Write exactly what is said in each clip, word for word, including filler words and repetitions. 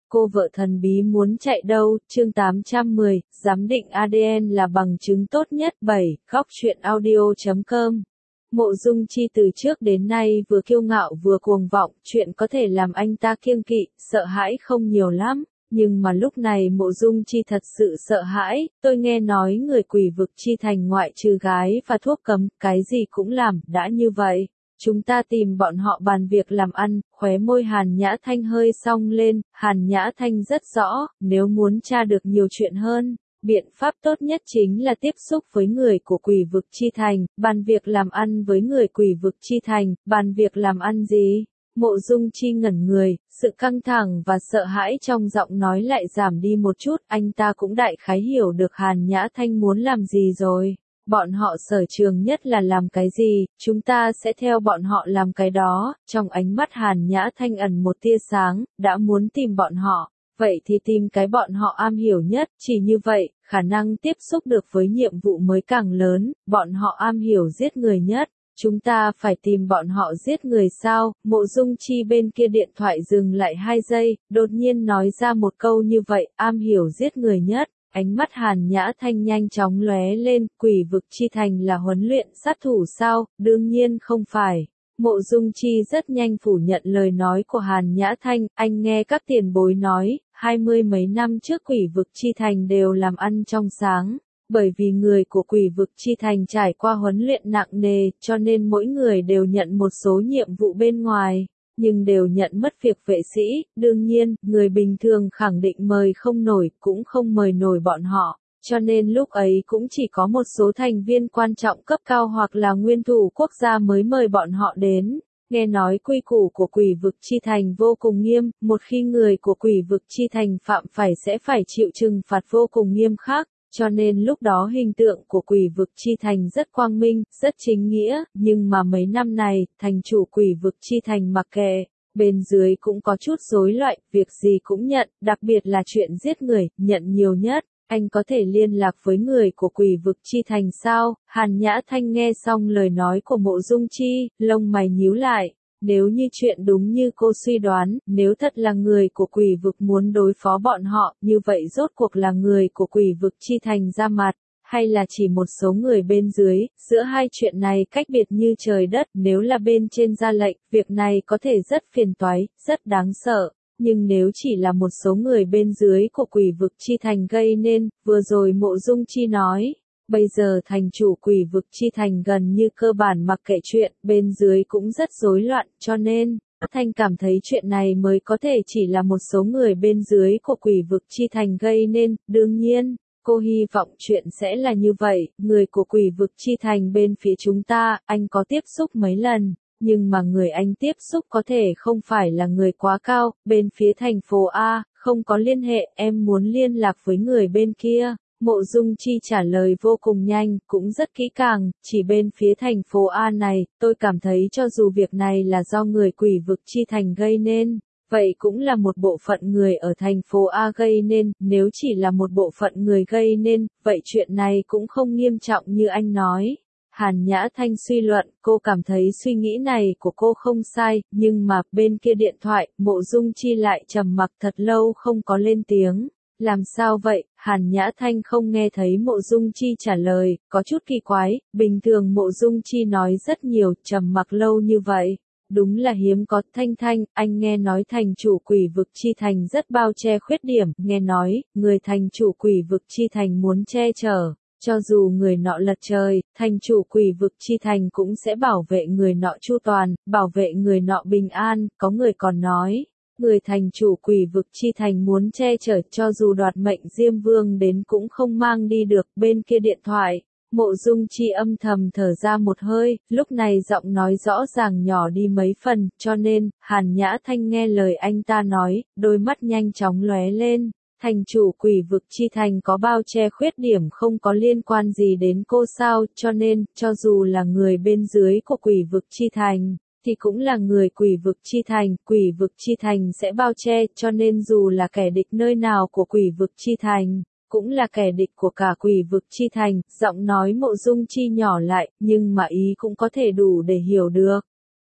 Cô vợ thần bí muốn chạy đâu, chương tám trăm mười, giám định a đê en là bằng chứng tốt nhất. bảy. Góc truyện audio chấm com. Mộ Dung Chi từ trước đến nay vừa kiêu ngạo vừa cuồng vọng, chuyện có thể làm anh ta kiêng kỵ, sợ hãi không nhiều lắm. Nhưng mà lúc này Mộ Dung Chi thật sự sợ hãi. Tôi nghe nói người Quỷ Vực Chi Thành ngoại trừ gái và thuốc cấm, cái gì cũng làm. Đã như vậy, chúng ta tìm bọn họ bàn việc làm ăn. Khóe môi Hàn Nhã Thanh hơi song lên. Hàn Nhã Thanh rất rõ, nếu muốn tra được nhiều chuyện hơn, biện pháp tốt nhất chính là tiếp xúc với người của Quỷ Vực Chi Thành, bàn việc làm ăn với người Quỷ Vực Chi Thành. Bàn việc làm ăn gì? Mộ Dung Chi ngẩn người, sự căng thẳng và sợ hãi trong giọng nói lại giảm đi một chút. Anh ta cũng đại khái hiểu được Hàn Nhã Thanh muốn làm gì rồi. Bọn họ sở trường nhất là làm cái gì, chúng ta sẽ theo bọn họ làm cái đó. Trong ánh mắt Hàn Nhã Thanh ẩn một tia sáng. Đã muốn tìm bọn họ, vậy thì tìm cái bọn họ am hiểu nhất. Chỉ như vậy, khả năng tiếp xúc được với nhiệm vụ mới càng lớn. Bọn họ am hiểu giết người nhất. Chúng ta phải tìm bọn họ giết người sao? Mộ Dung Chi bên kia điện thoại dừng lại hai giây, đột nhiên nói ra một câu như vậy, am hiểu giết người nhất. Ánh mắt Hàn Nhã Thanh nhanh chóng lóe lên. Quỷ Vực Chi Thành là huấn luyện sát thủ sao? Đương nhiên không phải. Mộ Dung Chi rất nhanh phủ nhận lời nói của Hàn Nhã Thanh. Anh nghe các tiền bối nói, hai mươi mấy năm trước Quỷ Vực Chi Thành đều làm ăn trong sáng. Bởi vì người của Quỷ Vực Chi Thành trải qua huấn luyện nặng nề, cho nên mỗi người đều nhận một số nhiệm vụ bên ngoài, nhưng đều nhận mất việc vệ sĩ. Đương nhiên, người bình thường khẳng định mời không nổi, cũng không mời nổi bọn họ, cho nên lúc ấy cũng chỉ có một số thành viên quan trọng cấp cao hoặc là nguyên thủ quốc gia mới mời bọn họ đến. Nghe nói quy củ của Quỷ Vực Chi Thành vô cùng nghiêm, một khi người của Quỷ Vực Chi Thành phạm phải sẽ phải chịu trừng phạt vô cùng nghiêm khắc. Cho nên lúc đó hình tượng của Quỷ Vực Chi Thành rất quang minh, rất chính nghĩa, nhưng mà mấy năm này, thành chủ Quỷ Vực Chi Thành mặc kệ, bên dưới cũng có chút rối loạn, việc gì cũng nhận, đặc biệt là chuyện giết người, nhận nhiều nhất. Anh có thể liên lạc với người của Quỷ Vực Chi Thành sao? Hàn Nhã Thanh nghe xong lời nói của Mộ Dung Chi, lông mày nhíu lại. Nếu như chuyện đúng như cô suy đoán, nếu thật là người của Quỷ Vực muốn đối phó bọn họ, như vậy rốt cuộc là người của Quỷ Vực Chi Thành ra mặt, hay là chỉ một số người bên dưới? Giữa hai chuyện này cách biệt như trời đất. Nếu là bên trên ra lệnh, việc này có thể rất phiền toái, rất đáng sợ. Nhưng nếu chỉ là một số người bên dưới của Quỷ Vực Chi Thành gây nên, vừa rồi Mộ Dung Chi nói, bây giờ thành chủ Quỷ Vực Chi Thành gần như cơ bản mặc kệ chuyện, bên dưới cũng rất rối loạn, cho nên, Thanh cảm thấy chuyện này mới có thể chỉ là một số người bên dưới của Quỷ Vực Chi Thành gây nên. Đương nhiên, cô hy vọng chuyện sẽ là như vậy. Người của Quỷ Vực Chi Thành bên phía chúng ta, anh có tiếp xúc mấy lần. Nhưng mà người anh tiếp xúc có thể không phải là người quá cao. Bên phía thành phố A, không có liên hệ, em muốn liên lạc với người bên kia. Mộ Dung Chi trả lời vô cùng nhanh, cũng rất kỹ càng. Chỉ bên phía thành phố A này, tôi cảm thấy cho dù việc này là do người Quỷ Vực Chi Thành gây nên, vậy cũng là một bộ phận người ở thành phố A gây nên. Nếu chỉ là một bộ phận người gây nên, vậy chuyện này cũng không nghiêm trọng như anh nói. Hàn Nhã Thanh suy luận, cô cảm thấy suy nghĩ này của cô không sai, nhưng mà bên kia điện thoại, Mộ Dung Chi lại trầm mặc thật lâu không có lên tiếng. Làm sao vậy? Hàn Nhã Thanh không nghe thấy Mộ Dung Chi trả lời, có chút kỳ quái. Bình thường Mộ Dung Chi nói rất nhiều, trầm mặc lâu như vậy, đúng là hiếm có. Thanh Thanh, anh nghe nói thành chủ Quỷ Vực Chi Thành rất bao che khuyết điểm, nghe nói, người thành chủ Quỷ Vực Chi Thành muốn che chở. Cho dù người nọ lật trời, thành chủ Quỷ Vực Chi Thành cũng sẽ bảo vệ người nọ chu toàn, bảo vệ người nọ bình an. Có người còn nói, người thành chủ Quỷ Vực Chi Thành muốn che chở, cho dù đoạt mệnh Diêm Vương đến cũng không mang đi được. Bên kia điện thoại, Mộ Dung Chi âm thầm thở ra một hơi, lúc này giọng nói rõ ràng nhỏ đi mấy phần, cho nên, Hàn Nhã Thanh nghe lời anh ta nói, đôi mắt nhanh chóng lóe lên. Thành chủ Quỷ Vực Chi Thành có bao che khuyết điểm không có liên quan gì đến cô sao? Cho nên, cho dù là người bên dưới của Quỷ Vực Chi Thành, thì cũng là người Quỷ Vực Chi Thành. Quỷ Vực Chi Thành sẽ bao che, cho nên dù là kẻ địch nơi nào của Quỷ Vực Chi Thành, cũng là kẻ địch của cả Quỷ Vực Chi Thành. Giọng nói Mộ Dung Chi nhỏ lại, nhưng mà ý cũng có thể đủ để hiểu được.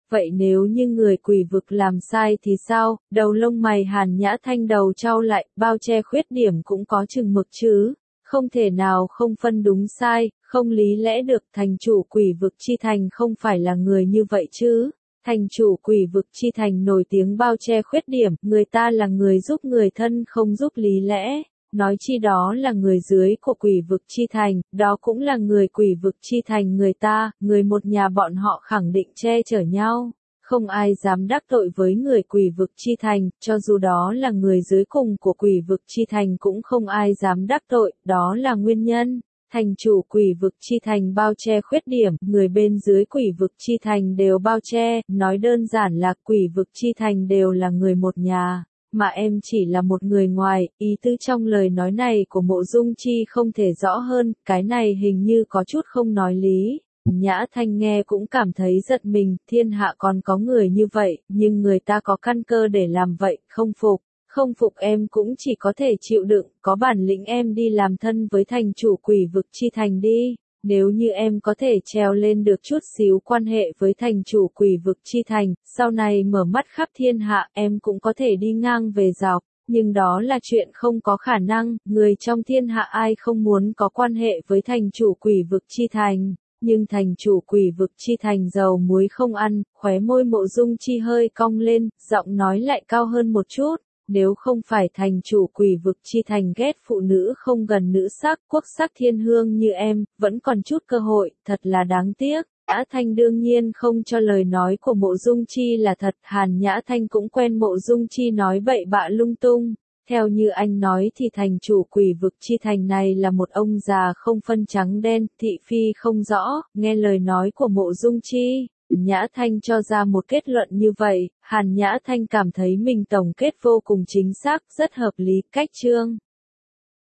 Vậy nếu như người quỷ vực làm sai thì sao? Đầu lông mày Hàn Nhã Thanh đầu trao lại, bao che khuyết điểm cũng có chừng mực chứ. Không thể nào không phân đúng sai, không lý lẽ được. Thành chủ quỷ vực chi thành không phải là người như vậy chứ. Thành chủ quỷ vực chi thành nổi tiếng bao che khuyết điểm, người ta là người giúp người thân không giúp lý lẽ. Nói chi đó là người dưới của quỷ vực chi thành, đó cũng là người quỷ vực chi thành người ta, người một nhà bọn họ khẳng định che chở nhau. Không ai dám đắc tội với người quỷ vực chi thành, cho dù đó là người dưới cùng của quỷ vực chi thành cũng không ai dám đắc tội, đó là nguyên nhân. Thành chủ quỷ vực chi thành bao che khuyết điểm, người bên dưới quỷ vực chi thành đều bao che, nói đơn giản là quỷ vực chi thành đều là người một nhà. Mà em chỉ là một người ngoài, ý tứ trong lời nói này của Mộ Dung Chi không thể rõ hơn, cái này hình như có chút không nói lý. Nhã Thanh nghe cũng cảm thấy giật mình, thiên hạ còn có người như vậy, nhưng người ta có căn cơ để làm vậy, không phục. Không phục em cũng chỉ có thể chịu đựng, có bản lĩnh em đi làm thân với thành chủ quỷ vực chi thành đi. Nếu như em có thể trèo lên được chút xíu quan hệ với thành chủ quỷ vực chi thành, sau này mở mắt khắp thiên hạ em cũng có thể đi ngang về dọc, nhưng đó là chuyện không có khả năng, người trong thiên hạ ai không muốn có quan hệ với thành chủ quỷ vực chi thành, nhưng thành chủ quỷ vực chi thành dầu muối không ăn, khóe môi Mộ Dung Chi hơi cong lên, giọng nói lại cao hơn một chút. Nếu không phải thành chủ quỷ vực chi thành ghét phụ nữ không gần nữ sắc, quốc sắc thiên hương như em, vẫn còn chút cơ hội, thật là đáng tiếc. Nhã Thanh đương nhiên không cho lời nói của Mộ Dung Chi là thật, Hàn Nhã Thanh cũng quen Mộ Dung Chi nói bậy bạ lung tung. Theo như anh nói thì thành chủ quỷ vực chi thành này là một ông già không phân trắng đen, thị phi không rõ, nghe lời nói của Mộ Dung Chi. Nhã Thanh cho ra một kết luận như vậy, Hàn Nhã Thanh cảm thấy mình tổng kết vô cùng chính xác, rất hợp lý. Cách chương